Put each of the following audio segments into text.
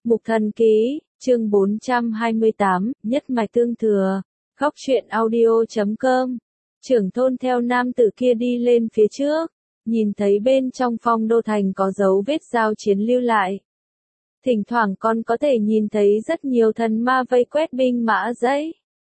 Mục Thần Ký, chương 428, nhất mạch tương thừa. Góc truyện audio.com. Trưởng thôn theo nam tử kia đi lên phía trước, nhìn thấy bên trong Phong Đô Thành có dấu vết giao chiến lưu lại. Thỉnh thoảng còn có thể nhìn thấy rất nhiều thần ma vây quét binh mã dãy.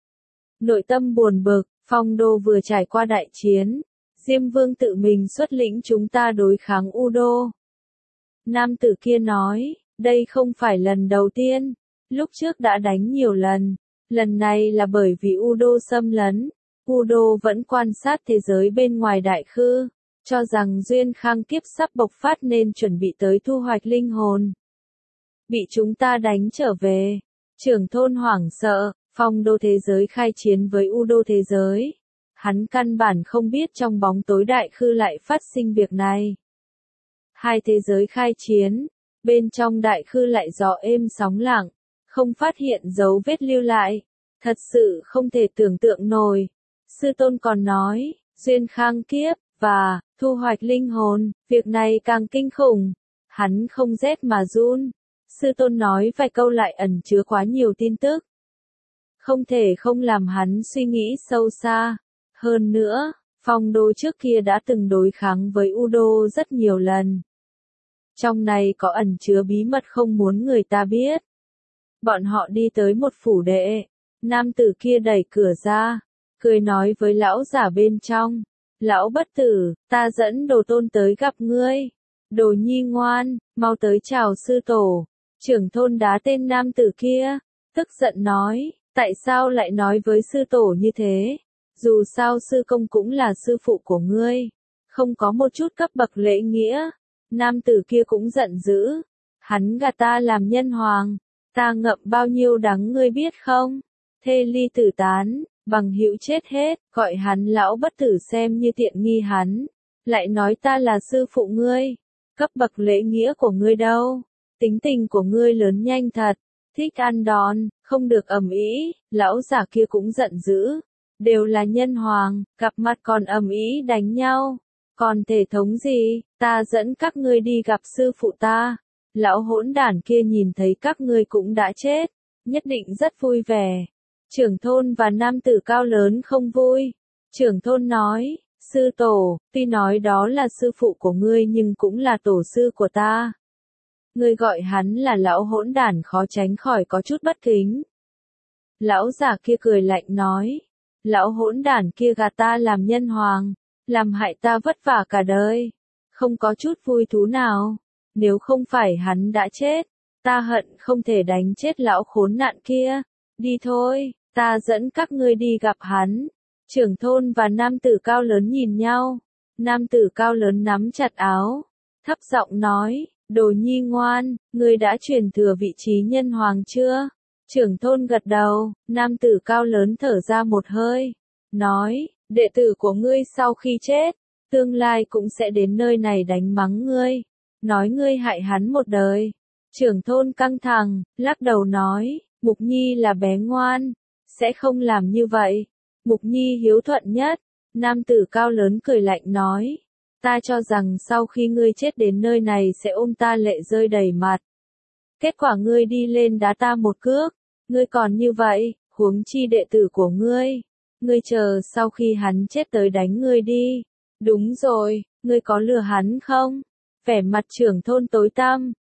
Nội tâm buồn bực, Phong Đô vừa trải qua đại chiến, Diêm Vương tự mình xuất lĩnh chúng ta đối kháng U Đô. Nam tử kia nói, đây không phải lần đầu tiên, lúc trước đã đánh nhiều lần này là bởi vì U Đô xâm lấn. U Đô vẫn quan sát thế giới bên ngoài đại khư, cho rằng duyên khang kiếp sắp bộc phát nên chuẩn bị tới thu hoạch linh hồn. Bị chúng ta đánh trở về, trưởng thôn hoảng sợ, Phong Đô thế giới khai chiến với U Đô thế giới. Hắn căn bản không biết trong bóng tối đại khư lại phát sinh việc này. Hai thế giới khai chiến, bên trong đại khư lại gió êm sóng lặng, không phát hiện dấu vết lưu lại. Thật sự không thể tưởng tượng nổi. Sư tôn còn nói, duyên khang kiếp, và thu hoạch linh hồn, việc này càng kinh khủng. Hắn không rét mà run. Sư tôn nói vài câu lại ẩn chứa quá nhiều tin tức. Không thể không làm hắn suy nghĩ sâu xa. Hơn nữa, Phong Đô trước kia đã từng đối kháng với U Đô rất nhiều lần. Trong này có ẩn chứa bí mật không muốn người ta biết. Bọn họ đi tới một phủ đệ. Nam tử kia đẩy cửa ra, cười nói với lão giả bên trong. Lão bất tử, ta dẫn đồ tôn tới gặp ngươi. Đồ nhi ngoan, mau tới chào sư tổ. Trưởng thôn đá tên nam tử kia, tức giận nói, tại sao lại nói với sư tổ như thế? Dù sao sư công cũng là sư phụ của ngươi, không có một chút cấp bậc lễ nghĩa. Nam tử kia cũng giận dữ, hắn gạt ta làm nhân hoàng, ta ngậm bao nhiêu đắng ngươi biết không? Thê ly tử tán, bằng hữu chết hết, gọi hắn lão bất tử xem như tiện nghi hắn, lại nói ta là sư phụ ngươi, cấp bậc lễ nghĩa của ngươi đâu? Tính tình của ngươi lớn nhanh thật, thích ăn đòn, không được ầm ĩ. Lão giả kia cũng giận dữ, đều là nhân hoàng, gặp mặt còn ầm ĩ đánh nhau, còn thể thống gì? Ta dẫn các ngươi đi gặp sư phụ ta. Lão hỗn đản kia nhìn thấy các ngươi cũng đã chết, nhất định rất vui vẻ. Trưởng thôn và nam tử cao lớn không vui. Trưởng thôn nói, sư tổ, tuy nói đó là sư phụ của ngươi nhưng cũng là tổ sư của ta. Ngươi gọi hắn là lão hỗn đản khó tránh khỏi có chút bất kính. Lão già kia cười lạnh nói, lão hỗn đản kia gạt ta làm nhân hoàng, làm hại ta vất vả cả đời, không có chút vui thú nào. Nếu không phải hắn đã chết, ta hận không thể đánh chết lão khốn nạn kia. Đi thôi, ta dẫn các ngươi đi gặp hắn. Trưởng thôn và nam tử cao lớn nhìn nhau. Nam tử cao lớn nắm chặt áo, thấp giọng nói, đồ nhi ngoan, ngươi đã truyền thừa vị trí nhân hoàng chưa? Trưởng thôn gật đầu, nam tử cao lớn thở ra một hơi, nói, đệ tử của ngươi sau khi chết, tương lai cũng sẽ đến nơi này đánh mắng ngươi, nói ngươi hại hắn một đời. Trưởng thôn căng thẳng, lắc đầu nói, Mục Nhi là bé ngoan, sẽ không làm như vậy. Mục Nhi hiếu thuận nhất. Nam tử cao lớn cười lạnh nói, ta cho rằng sau khi ngươi chết đến nơi này sẽ ôm ta lệ rơi đầy mặt. Kết quả ngươi đi lên đá ta một cước, ngươi còn như vậy, huống chi đệ tử của ngươi. Ngươi chờ sau khi hắn chết tới đánh ngươi đi. Đúng rồi, ngươi có lừa hắn không? Vẻ mặt trưởng thôn tối tăm,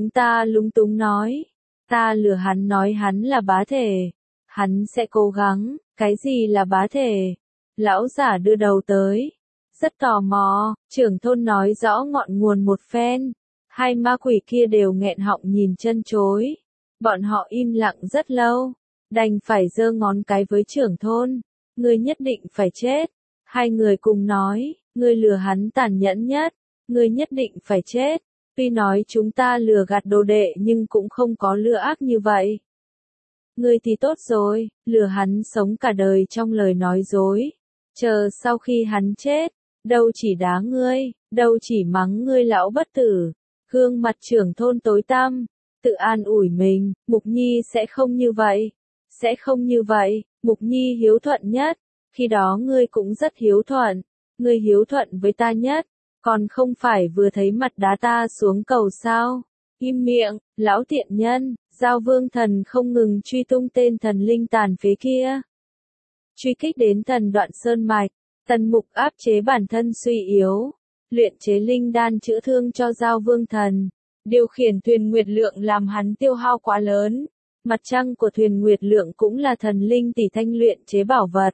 lúng túng nói, ta lừa hắn nói hắn là bá thể. Hắn sẽ cố gắng, cái gì là bá thể? Lão giả đưa đầu tới, rất tò mò, trưởng thôn nói rõ ngọn nguồn một phen. Hai ma quỷ kia đều nghẹn họng nhìn chân chối. Bọn họ im lặng rất lâu, đành phải giơ ngón cái với trưởng thôn. Ngươi nhất định phải chết. Hai người cùng nói, ngươi lừa hắn tàn nhẫn nhất, ngươi nhất định phải chết. Tuy nói chúng ta lừa gạt đồ đệ nhưng cũng không có lừa ác như vậy. Ngươi thì tốt rồi, lừa hắn sống cả đời trong lời nói dối. Chờ sau khi hắn chết, đâu chỉ đá ngươi, đâu chỉ mắng ngươi lão bất tử. Gương mặt trưởng thôn tối tăm, tự an ủi mình, Mục Nhi sẽ không như vậy. Sẽ không như vậy, Mục Nhi hiếu thuận nhất. Khi đó ngươi cũng rất hiếu thuận. Ngươi hiếu thuận với ta nhất, còn không phải vừa thấy mặt đá ta xuống cầu sao. Im miệng, lão tiện nhân, Giao Vương Thần không ngừng truy tung tên thần linh tàn phế kia. Truy kích đến thần Đoạn Sơn Mạch, Tần Mục áp chế bản thân suy yếu, luyện chế linh đan chữa thương cho Giao Vương Thần, điều khiển thuyền Nguyệt Lượng làm hắn tiêu hao quá lớn. Mặt trăng của thuyền Nguyệt Lượng cũng là thần linh tỷ thanh luyện chế bảo vật.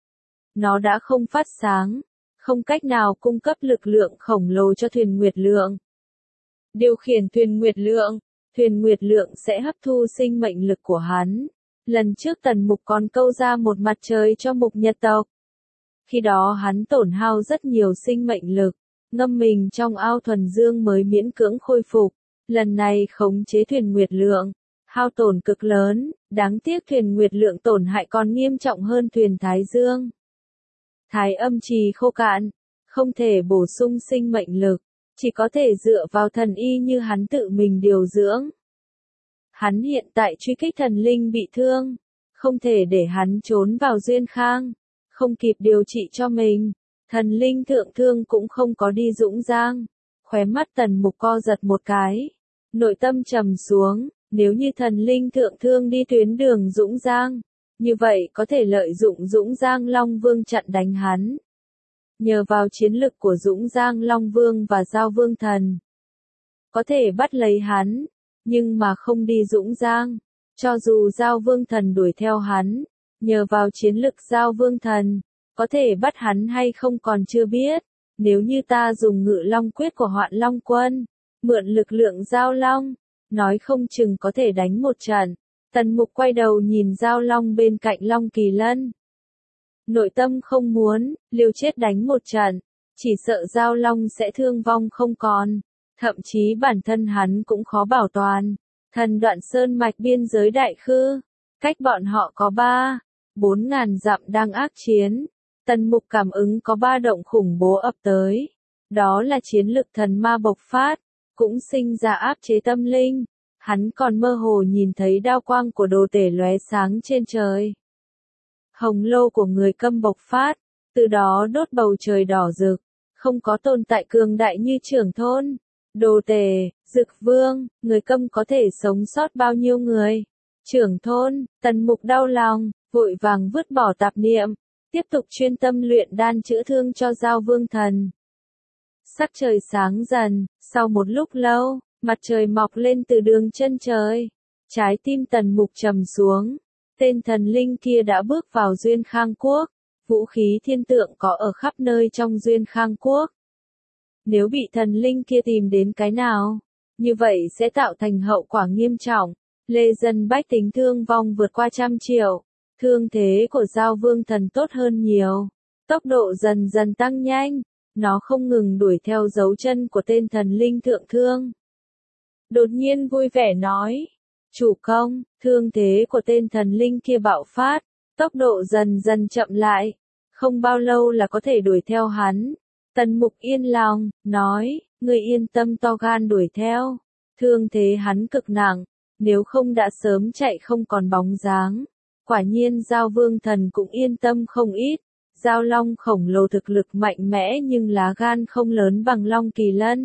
Nó đã không phát sáng, không cách nào cung cấp lực lượng khổng lồ cho thuyền Nguyệt Lượng. Điều khiển thuyền Nguyệt Lượng sẽ hấp thu sinh mệnh lực của hắn. Lần trước Tần Mục còn câu ra một mặt trời cho Mục Nhật tộc. Khi đó hắn tổn hao rất nhiều sinh mệnh lực, ngâm mình trong ao thuần dương mới miễn cưỡng khôi phục. Lần này khống chế thuyền Nguyệt Lượng, hao tổn cực lớn, đáng tiếc thuyền Nguyệt Lượng tổn hại còn nghiêm trọng hơn thuyền Thái Dương. Thái âm trì khô cạn, không thể bổ sung sinh mệnh lực, chỉ có thể dựa vào thần y như hắn tự mình điều dưỡng. Hắn hiện tại truy kích thần linh bị thương, không thể để hắn trốn vào Duyên Khang, không kịp điều trị cho mình. Thần linh thượng thương cũng không có đi Dũng Giang. Khóe mắt Tần Mục co giật một cái, nội tâm trầm xuống, nếu như thần linh thượng thương đi tuyến đường Dũng Giang, như vậy có thể lợi dụng Dũng Giang Long Vương chặn đánh hắn. Nhờ vào chiến lực của Dũng Giang Long Vương và Giao Vương Thần, có thể bắt lấy hắn, nhưng mà không đi Dũng Giang. Cho dù Giao Vương Thần đuổi theo hắn, nhờ vào chiến lực Giao Vương Thần, có thể bắt hắn hay không còn chưa biết. Nếu như ta dùng Ngự Long Quyết của Hoạn Long Quân, mượn lực lượng Giao Long, nói không chừng có thể đánh một trận. Tần Mục quay đầu nhìn Giao Long bên cạnh Long Kỳ Lân. Nội tâm không muốn, liều chết đánh một trận, chỉ sợ Giao Long sẽ thương vong không còn, thậm chí bản thân hắn cũng khó bảo toàn. Thần Đoạn Sơn Mạch biên giới Đại Khư, cách bọn họ có 4 ngàn dặm đang ác chiến. Tần Mục cảm ứng có 3 động khủng bố ập tới. Đó là chiến lực thần ma bộc phát, cũng sinh ra áp chế tâm linh. Hắn còn mơ hồ nhìn thấy đao quang của đồ tể lóe sáng trên trời. Hồng lô của người Câm bộc phát, từ đó đốt bầu trời đỏ rực. Không có tồn tại cường đại như Trưởng Thôn, Đồ Tể, Dực Vương, người Câm có thể sống sót bao nhiêu người. Trưởng Thôn, Tần Mục đau lòng, vội vàng vứt bỏ tạp niệm, tiếp tục chuyên tâm luyện đan chữa thương cho Giao Vương Thần. Sắc trời sáng dần, sau một lúc lâu, mặt trời mọc lên từ đường chân trời. Trái tim Tần Mục trầm xuống. Tên thần linh kia đã bước vào Duyên Khang Quốc. Vũ khí thiên tượng có ở khắp nơi trong Duyên Khang Quốc. Nếu bị thần linh kia tìm đến cái nào, như vậy sẽ tạo thành hậu quả nghiêm trọng. Lê dân bách tính thương vong vượt qua 100 triệu. Thương thế của Giao Vương Thần tốt hơn nhiều. Tốc độ dần dần tăng nhanh. Nó không ngừng đuổi theo dấu chân của tên thần linh thượng thương. Đột nhiên vui vẻ nói. Chủ công, thương thế của tên thần linh kia bạo phát. Tốc độ dần dần chậm lại. Không bao lâu là có thể đuổi theo hắn. Tần Mục yên lòng, nói, người yên tâm to gan đuổi theo. Thương thế hắn cực nặng, nếu không đã sớm chạy không còn bóng dáng. Quả nhiên Giao Vương Thần cũng yên tâm không ít. Giao Long khổng lồ thực lực mạnh mẽ nhưng lá gan không lớn bằng Long Kỳ Lân.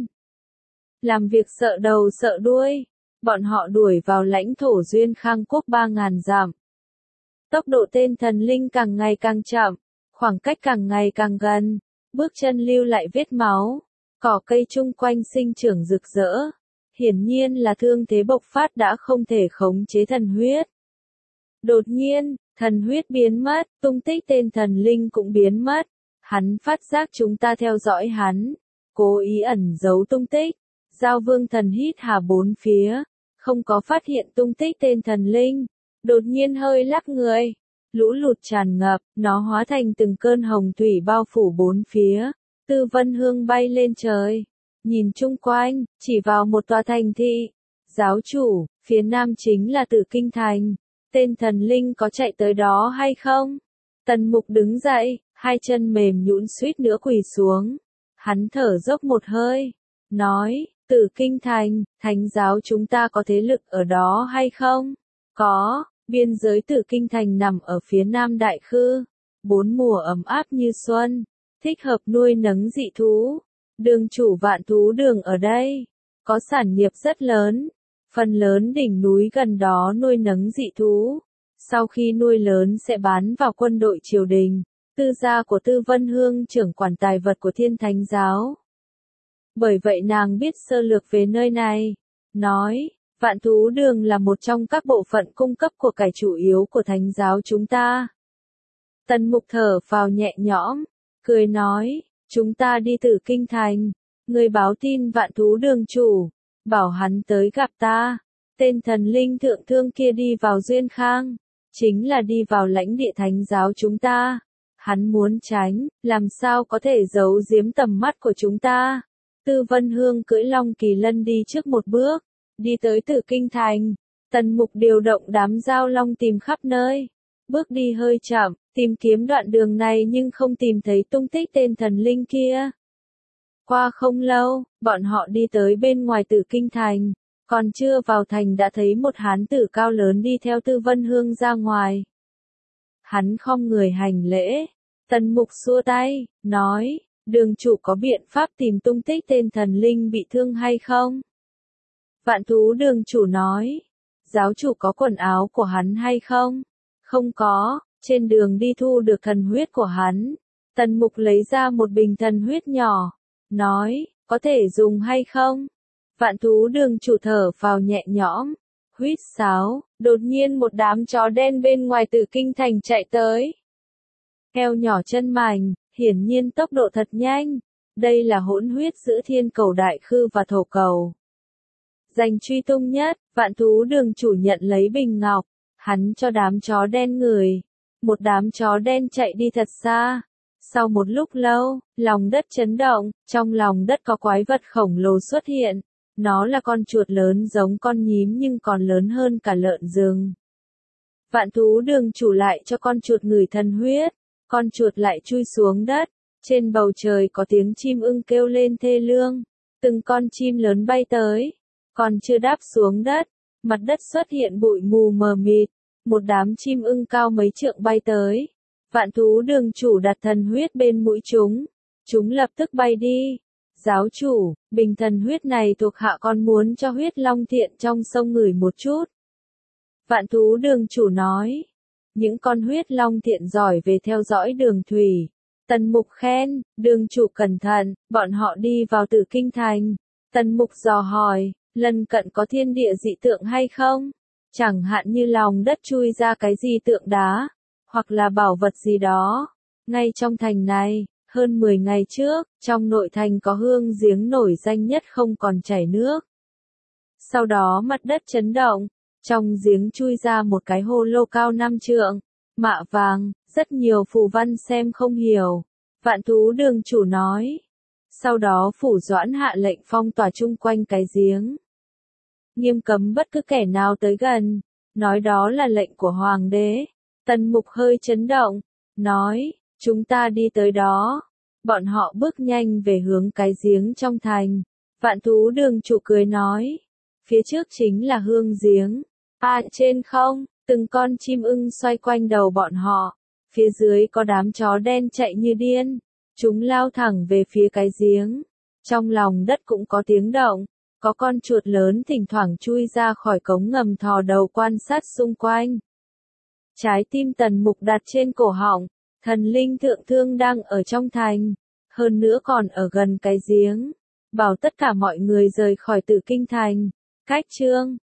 Làm việc sợ đầu sợ đuôi, bọn họ đuổi vào lãnh thổ Duyên Khang Quốc 3.000 dặm. Tốc độ tên thần linh càng ngày càng chậm, khoảng cách càng ngày càng gần, bước chân lưu lại vết máu, cỏ cây chung quanh sinh trưởng rực rỡ. Hiển nhiên là thương thế bộc phát đã không thể khống chế thần huyết. Đột nhiên, thần huyết biến mất, tung tích tên thần linh cũng biến mất. Hắn phát giác chúng ta theo dõi hắn, cố ý ẩn giấu tung tích. Giao Vương Thần hít hà bốn phía, không có phát hiện tung tích tên thần linh. Đột nhiên hơi lắc người, lũ lụt tràn ngập, nó hóa thành từng cơn hồng thủy bao phủ bốn phía. Tư Vân Hương bay lên trời, nhìn chung quanh, chỉ vào một tòa thành thị. Giáo chủ, phía nam chính là Tử Kinh Thành. Tên thần linh có chạy tới đó hay không? Tần Mục đứng dậy, hai chân mềm nhũn suýt nữa quỳ xuống. Hắn thở dốc một hơi, nói, Tử Kinh Thành, thánh giáo chúng ta có thế lực ở đó hay không? Có, biên giới Tử Kinh Thành nằm ở phía nam Đại Khư. 4 mùa ấm áp như xuân, thích hợp nuôi nấng dị thú. Đường chủ Vạn Thú Đường ở đây. có sản nghiệp rất lớn. Phần lớn đỉnh núi gần đó nuôi nấng dị thú. Sau khi nuôi lớn sẽ bán vào quân đội triều đình. Tư gia của Tư Vân Hương trưởng quản tài vật của Thiên Thánh giáo. Bởi vậy nàng biết sơ lược về nơi này. Nói, Vạn Thú Đường là một trong các bộ phận cung cấp của cải chủ yếu của Thánh giáo chúng ta. Tần Mục thở phào nhẹ nhõm, cười nói, chúng ta đi Tử Kinh Thành. Người báo tin Vạn Thú Đường chủ, bảo hắn tới gặp ta. Tên thần linh thượng thương kia đi vào Duyên Khang, chính là đi vào lãnh địa Thánh giáo chúng ta. Hắn muốn tránh, làm sao có thể giấu giếm tầm mắt của chúng ta. Tư Vân Hương cưỡi Long Kỳ Lân đi trước một bước, đi tới Tử Kinh Thành. Tần Mục điều động đám giao long tìm khắp nơi. Bước đi hơi chậm, tìm kiếm đoạn đường này nhưng không tìm thấy tung tích tên thần linh kia. Qua không lâu, bọn họ đi tới bên ngoài Tử Kinh Thành. Còn chưa vào thành đã thấy một hán tử cao lớn đi theo Tư Vân Hương ra ngoài. Hắn khom người hành lễ. Tần Mục xua tay, nói, đường chủ có biện pháp tìm tung tích tên thần linh bị thương hay không? Vạn Thú Đường chủ nói, giáo chủ có quần áo của hắn hay không? Không có, trên đường đi thu được thần huyết của hắn. Tần Mục lấy ra một bình thần huyết nhỏ, nói, có thể dùng hay không? Vạn Thú Đường chủ thở phào nhẹ nhõm, huýt sáo, đột nhiên một đám chó đen bên ngoài Tử Kinh Thành chạy tới. Eo nhỏ chân mảnh, hiển nhiên tốc độ thật nhanh. Đây là hỗn huyết giữa Thiên Cầu Đại Khư và Thổ Cầu. Giành truy tung nhất, Vạn Thú Đường chủ nhận lấy bình ngọc, hắn cho đám chó đen người. Một đám chó đen chạy đi thật xa. Sau một lúc lâu, lòng đất chấn động, trong lòng đất có quái vật khổng lồ xuất hiện. Nó là con chuột lớn giống con nhím nhưng còn lớn hơn cả lợn rừng. Vạn Thú Đường chủ lại cho con chuột ngửi thần huyết. Con chuột lại chui xuống đất. Trên bầu trời có tiếng chim ưng kêu lên thê lương. Từng con chim lớn bay tới. Còn chưa đáp xuống đất, mặt đất xuất hiện bụi mù mờ mịt. Một đám chim ưng cao mấy trượng bay tới. Vạn Thú Đường chủ đặt thần huyết bên mũi chúng. Chúng lập tức bay đi. Giáo chủ, bình thần huyết này thuộc hạ con muốn cho huyết long thiện trong sông ngửi một chút. Vạn Thú Đường chủ nói. Những con huyết long thiện giỏi về theo dõi đường thủy. Tần Mục khen, đường chủ cẩn thận, bọn họ đi vào Tử Kinh Thành. Tần Mục dò hỏi, lần cận có thiên địa dị tượng hay không? Chẳng hạn như lòng đất chui ra cái gì tượng đá, hoặc là bảo vật gì đó. Ngay trong thành này, hơn 10 ngày trước, trong nội thành có hương giếng nổi danh nhất không còn chảy nước. Sau đó mặt đất chấn động, trong giếng chui ra một cái hồ lô cao 5 trượng, mạ vàng, rất nhiều phù văn xem không hiểu. Vạn Thú Đường chủ nói. Sau đó Phủ Doãn hạ lệnh phong tỏa chung quanh cái giếng. Nghiêm cấm bất cứ kẻ nào tới gần, nói đó là lệnh của Hoàng đế. Tần Mục hơi chấn động, nói, chúng ta đi tới đó. Bọn họ bước nhanh về hướng cái giếng trong thành. Vạn Thú Đường chủ cười nói, phía trước chính là hương giếng. Trên không, từng con chim ưng xoay quanh đầu bọn họ. Phía dưới có đám chó đen chạy như điên. Chúng lao thẳng về phía cái giếng. Trong lòng đất cũng có tiếng động. Có con chuột lớn thỉnh thoảng chui ra khỏi cống ngầm thò đầu quan sát xung quanh. Trái tim Tần Mục đặt trên cổ họng. Thần linh thượng thương đang ở trong thành. Hơn nữa còn ở gần cái giếng. Bảo tất cả mọi người rời khỏi Tử Kinh Thành. Cách chương